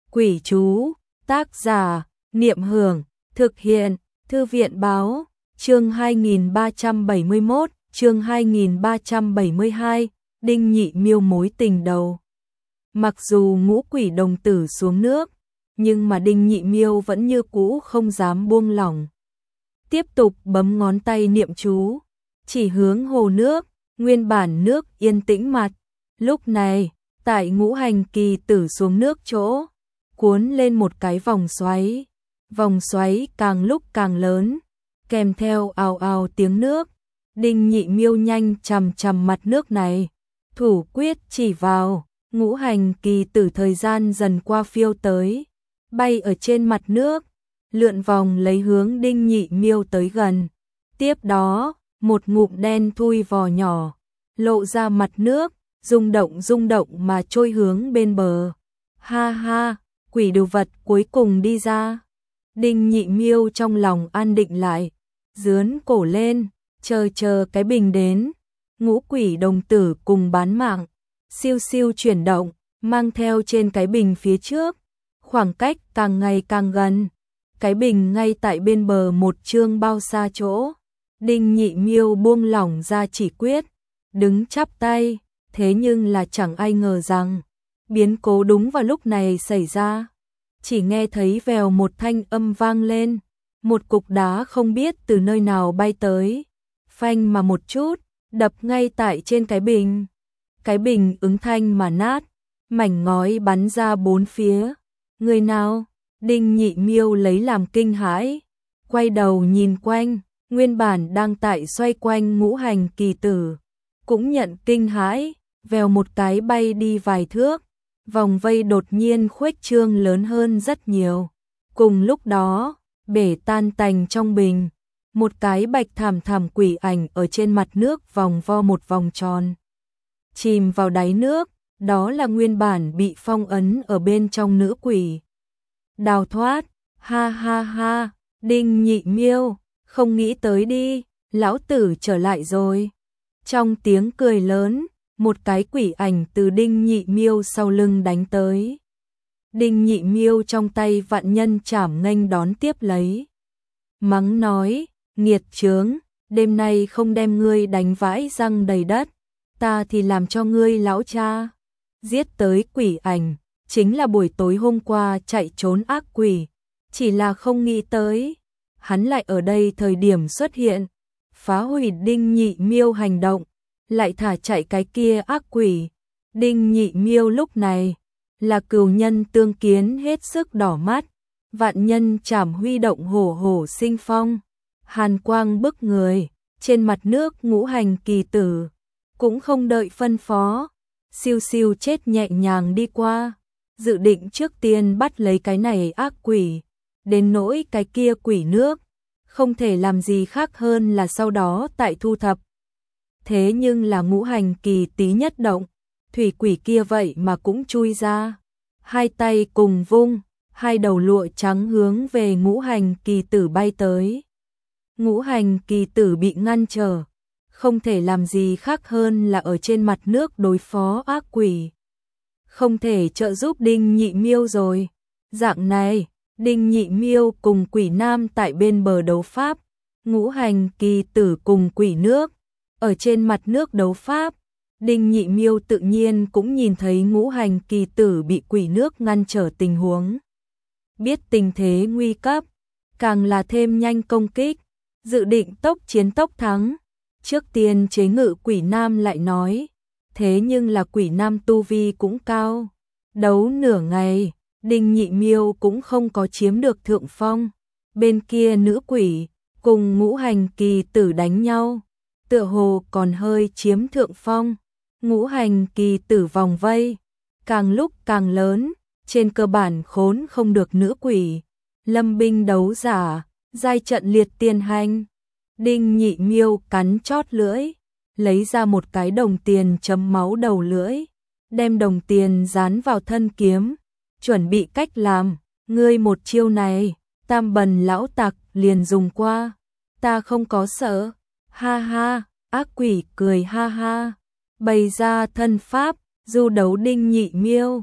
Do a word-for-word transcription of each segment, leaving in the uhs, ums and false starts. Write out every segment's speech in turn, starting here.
Quỷ chú, tác giả, Niệm Hưởng, thực hiện, Thư viện Báo, chương hai nghìn ba trăm bảy mươi mốt, chương hai nghìn ba trăm bảy mươi hai, Đinh Nhị Miêu mối tình đầu. Mặc dù ngũ quỷ đồng tử xuống nước, nhưng mà Đinh Nhị Miêu vẫn như cũ không dám buông lỏng. Tiếp tục bấm ngón tay niệm chú, chỉ hướng hồ nước, nguyên bản nước yên tĩnh mặt. Lúc này, tại ngũ hành kỳ tử xuống nước chỗ, cuốn lên một cái vòng xoáy. Vòng xoáy càng lúc càng lớn, kèm theo ào ào tiếng nước. Đinh Nhị Miêu nhanh chằm chằm mặt nước này, thủ quyết chỉ vào, ngũ hành kỳ tử thời gian dần qua phiêu tới, bay ở trên mặt nước, lượn vòng lấy hướng Đinh Nhị Miêu tới gần. Tiếp đó, một ngụm đen thui vò nhỏ, lộ ra mặt nước, rung động rung động mà trôi hướng bên bờ. Ha ha, quỷ đồ vật cuối cùng đi ra. Đinh Nhị Miêu trong lòng an định lại, dướn cổ lên, chờ chờ cái bình đến. Ngũ quỷ đồng tử cùng bán mạng, siêu siêu chuyển động, mang theo trên cái bình phía trước. Khoảng cách càng ngày càng gần, cái bình ngay tại bên bờ một chương bao xa chỗ. Đinh Nhị Miêu buông lỏng ra chỉ quyết, đứng chắp tay, thế nhưng là chẳng ai ngờ rằng biến cố đúng vào lúc này xảy ra. Chỉ nghe thấy vèo một thanh âm vang lên, một cục đá không biết từ nơi nào bay tới, phanh mà một chút, đập ngay tại trên cái bình. Cái bình ứng thanh mà nát, mảnh ngói bắn ra bốn phía. Người nào? Đinh Nhị Miêu lấy làm kinh hãi, quay đầu nhìn quanh, nguyên bản đang tại xoay quanh ngũ hành kỳ tử, cũng nhận kinh hãi, vèo một cái bay đi vài thước, vòng vây đột nhiên khuếch trương lớn hơn rất nhiều. Cùng lúc đó, bể tan tành trong bình, một cái bạch thảm thảm quỷ ảnh ở trên mặt nước vòng vo một vòng tròn, chìm vào đáy nước. Đó là nguyên bản bị phong ấn ở bên trong nữ quỷ. Đào thoát, ha ha ha, Đinh Nhị Miêu, không nghĩ tới đi, lão tử trở lại rồi. Trong tiếng cười lớn, một cái quỷ ảnh từ Đinh Nhị Miêu sau lưng đánh tới. Đinh Nhị Miêu trong tay vạn nhân chảm nghênh đón tiếp lấy. Mắng nói, nghiệt chướng, đêm nay không đem ngươi đánh vãi răng đầy đất, ta thì làm cho ngươi lão cha. Giết tới quỷ ảnh, chính là buổi tối hôm qua chạy trốn ác quỷ, chỉ là không nghĩ tới, hắn lại ở đây thời điểm xuất hiện, phá hủy Đinh Nhị Miêu hành động, lại thả chạy cái kia ác quỷ. Đinh Nhị Miêu lúc này là cừu nhân tương kiến hết sức đỏ mắt, vạn nhân chảm huy động hổ hổ sinh phong, hàn quang bức người, trên mặt nước ngũ hành kỳ tử, cũng không đợi phân phó. Siêu siêu chết nhẹ nhàng đi qua, dự định trước tiên bắt lấy cái này ác quỷ, đến nỗi cái kia quỷ nước, không thể làm gì khác hơn là sau đó tại thu thập. Thế nhưng là ngũ hành kỳ tí nhất động, thủy quỷ kia vậy mà cũng chui ra, hai tay cùng vung, hai đầu lụa trắng hướng về ngũ hành kỳ tử bay tới. Ngũ hành kỳ tử bị ngăn trở, không thể làm gì khác hơn là ở trên mặt nước đối phó ác quỷ. Không thể trợ giúp Đinh Nhị Miêu rồi. Dạng này, Đinh Nhị Miêu cùng quỷ nam tại bên bờ đấu pháp, ngũ hành kỳ tử cùng quỷ nước, ở trên mặt nước đấu pháp. Đinh Nhị Miêu tự nhiên cũng nhìn thấy ngũ hành kỳ tử bị quỷ nước ngăn trở tình huống. Biết tình thế nguy cấp, càng là thêm nhanh công kích, dự định tốc chiến tốc thắng. Trước tiên chế ngự quỷ nam lại nói, thế nhưng là quỷ nam tu vi cũng cao. Đấu nửa ngày, Đinh Nhị Miêu cũng không có chiếm được thượng phong. Bên kia nữ quỷ, cùng ngũ hành kỳ tử đánh nhau, tựa hồ còn hơi chiếm thượng phong. Ngũ hành kỳ tử vòng vây, càng lúc càng lớn, trên cơ bản khốn không được nữ quỷ. Lâm binh đấu giả, giai trận liệt tiền hành. Đinh Nhị Miêu cắn chót lưỡi, lấy ra một cái đồng tiền chấm máu đầu lưỡi, đem đồng tiền dán vào thân kiếm, chuẩn bị cách làm. Ngươi một chiêu này, tam bần lão tặc liền dùng qua, ta không có sợ. Ha ha, ác quỷ cười ha ha, bày ra thân pháp, du đấu Đinh Nhị Miêu.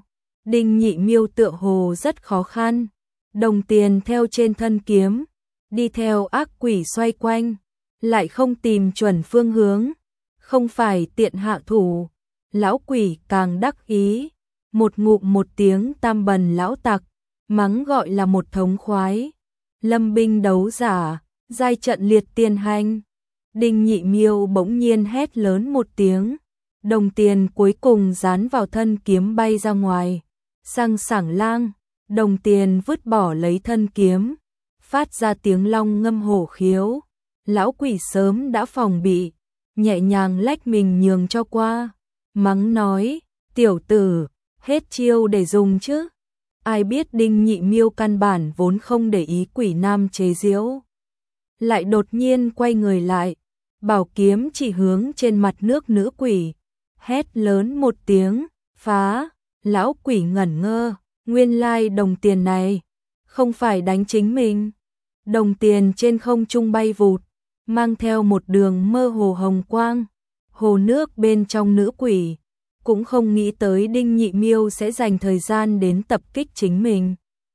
Đinh Nhị Miêu tựa hồ rất khó khăn, đồng tiền theo trên thân kiếm, đi theo ác quỷ xoay quanh, lại không tìm chuẩn phương hướng, không phải tiện hạ thủ. Lão quỷ càng đắc ý, một ngụm một tiếng tam bần lão tặc, mắng gọi là một thống khoái. Lâm binh đấu giả, giai trận liệt tiền hành. Đinh Nhị Miêu bỗng nhiên hét lớn một tiếng, đồng tiền cuối cùng dán vào thân kiếm bay ra ngoài. Sang sảng lang, đồng tiền vứt bỏ lấy thân kiếm, phát ra tiếng long ngâm hổ khiếu. Lão quỷ sớm đã phòng bị, nhẹ nhàng lách mình nhường cho qua, mắng nói, tiểu tử, hết chiêu để dùng chứ. Ai biết Đinh Nhị Miêu căn bản vốn không để ý quỷ nam chế giễu, lại đột nhiên quay người lại, bảo kiếm chỉ hướng trên mặt nước nữ quỷ, hét lớn một tiếng, phá. Lão quỷ ngẩn ngơ, nguyên lai đồng tiền này không phải đánh chính mình. Đồng tiền trên không trung bay vụt, mang theo một đường mơ hồ hồng quang. Hồ nước bên trong nữ quỷ cũng không nghĩ tới Đinh Nhị Miêu sẽ dành thời gian đến tập kích chính mình.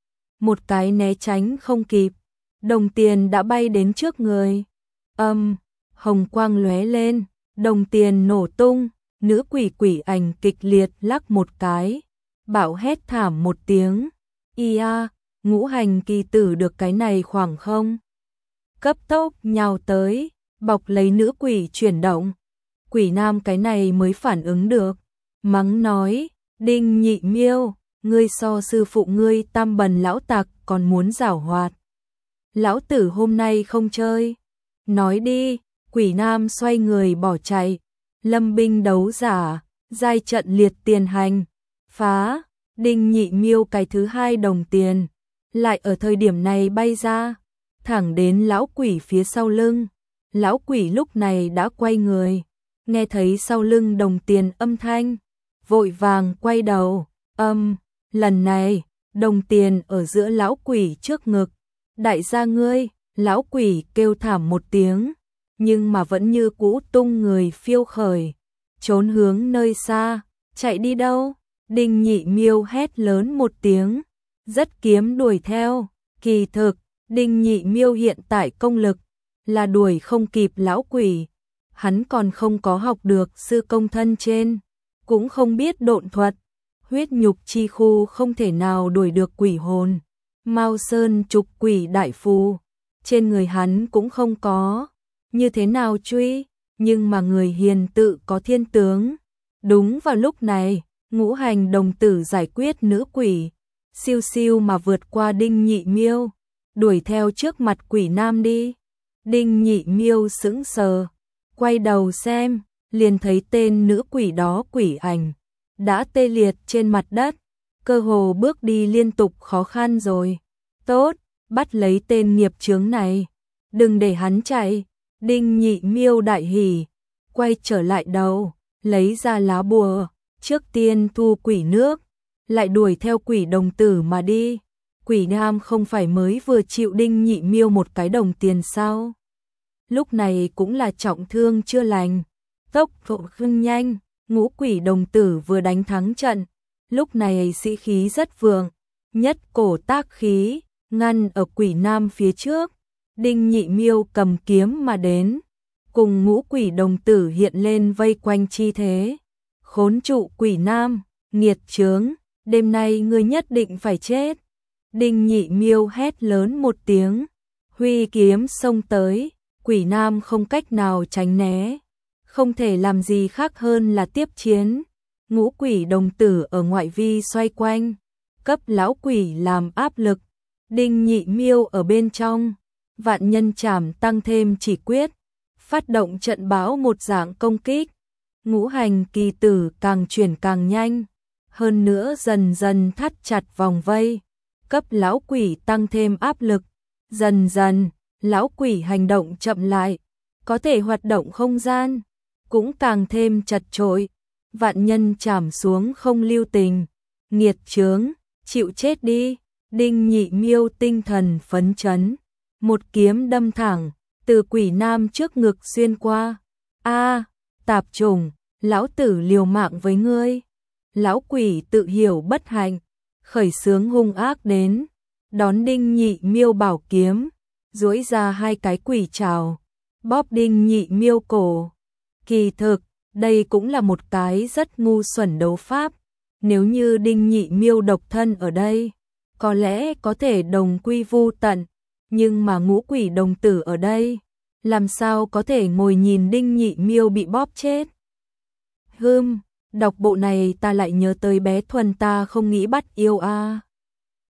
Một cái né tránh không kịp, đồng tiền đã bay đến trước người. Âm, hồng quang lóe lên, đồng tiền nổ tung, nữ quỷ quỷ ảnh kịch liệt lắc một cái, bạo hét thảm một tiếng. Ia, ngũ hành kỳ tử được cái này khoảng không? Cấp tốc nhào tới, bọc lấy nữ quỷ chuyển động. Quỷ nam cái này mới phản ứng được, mắng nói, Đinh Nhị Miêu, ngươi so sư phụ ngươi tam bần lão tặc còn muốn giảo hoạt. Lão tử hôm nay không chơi. Nói đi, quỷ nam xoay người bỏ chạy. Lâm binh đấu giả, giai trận liệt tiền hành, phá. Đinh Nhị Miêu cái thứ hai đồng tiền, lại ở thời điểm này bay ra, thẳng đến lão quỷ phía sau lưng. Lão quỷ lúc này đã quay người, nghe thấy sau lưng đồng tiền âm thanh, vội vàng quay đầu. Âm, lần này, đồng tiền ở giữa lão quỷ trước ngực. Đại gia ngươi, lão quỷ kêu thảm một tiếng, nhưng mà vẫn như cũ tung người phiêu khởi, trốn hướng nơi xa. Chạy đi đâu? Đinh Nhị Miêu hét lớn một tiếng, rất kiếm đuổi theo. Kỳ thực, Đinh Nhị Miêu hiện tại công lực là đuổi không kịp lão quỷ, hắn còn không có học được sư công thân trên, cũng không biết độn thuật, huyết nhục chi khu không thể nào đuổi được quỷ hồn. Mao Sơn trục quỷ đại phù, trên người hắn cũng không có, như thế nào truy, nhưng mà người hiền tự có thiên tướng. Đúng vào lúc này, ngũ hành đồng tử giải quyết nữ quỷ, siêu siêu mà vượt qua Đinh Nhị Miêu, đuổi theo trước mặt quỷ nam đi. Đinh Nhị Miêu sững sờ, quay đầu xem, liền thấy tên nữ quỷ đó quỷ ảnh, đã tê liệt trên mặt đất, cơ hồ bước đi liên tục khó khăn rồi. Tốt, bắt lấy tên nghiệp chướng này, đừng để hắn chạy. Đinh Nhị Miêu đại hỉ, quay trở lại đầu, lấy ra lá bùa, trước tiên thu quỷ nước, lại đuổi theo quỷ đồng tử mà đi. Quỷ nam không phải mới vừa chịu Đinh Nhị Miêu một cái đồng tiền sao? Lúc này cũng là trọng thương chưa lành, tốc độ khưng nhanh. Ngũ quỷ đồng tử vừa đánh thắng trận, lúc này sĩ khí rất vượng, nhất cổ tác khí, ngăn ở quỷ nam phía trước. Đinh Nhị Miêu cầm kiếm mà đến, cùng ngũ quỷ đồng tử hiện lên vây quanh chi thế. Khốn trụ quỷ nam, nghiệt chướng, đêm nay ngươi nhất định phải chết. Đinh Nhị Miêu hét lớn một tiếng, huy kiếm xông tới, quỷ nam không cách nào tránh né, không thể làm gì khác hơn là tiếp chiến. Ngũ quỷ đồng tử ở ngoại vi xoay quanh, cấp lão quỷ làm áp lực. Đinh Nhị Miêu ở bên trong, vạn nhân trảm tăng thêm chỉ quyết, phát động trận báo một dạng công kích. Ngũ hành kỳ tử càng chuyển càng nhanh, hơn nữa dần dần thắt chặt vòng vây, cấp lão quỷ tăng thêm áp lực. Dần dần, lão quỷ hành động chậm lại, có thể hoạt động không gian cũng càng thêm chật chội. Vạn nhân trảm xuống không lưu tình, nghiệt chướng, chịu chết đi. Đinh Nhị Miêu tinh thần phấn chấn, một kiếm đâm thẳng, từ quỷ nam trước ngực xuyên qua. A, tạp chủng, lão tử liều mạng với ngươi. Lão quỷ tự hiểu bất hạnh, khởi xướng hung ác đến, đón Đinh Nhị Miêu bảo kiếm, duỗi ra hai cái quỷ trảo, bóp Đinh Nhị Miêu cổ. Kỳ thực, đây cũng là một cái rất ngu xuẩn đấu pháp, nếu như Đinh Nhị Miêu độc thân ở đây, có lẽ có thể đồng quy vu tận, nhưng mà ngũ quỷ đồng tử ở đây, làm sao có thể ngồi nhìn Đinh Nhị Miêu bị bóp chết. Hừm, đọc bộ này ta lại nhớ tới bé Thuần ta không nghĩ bắt yêu a. À.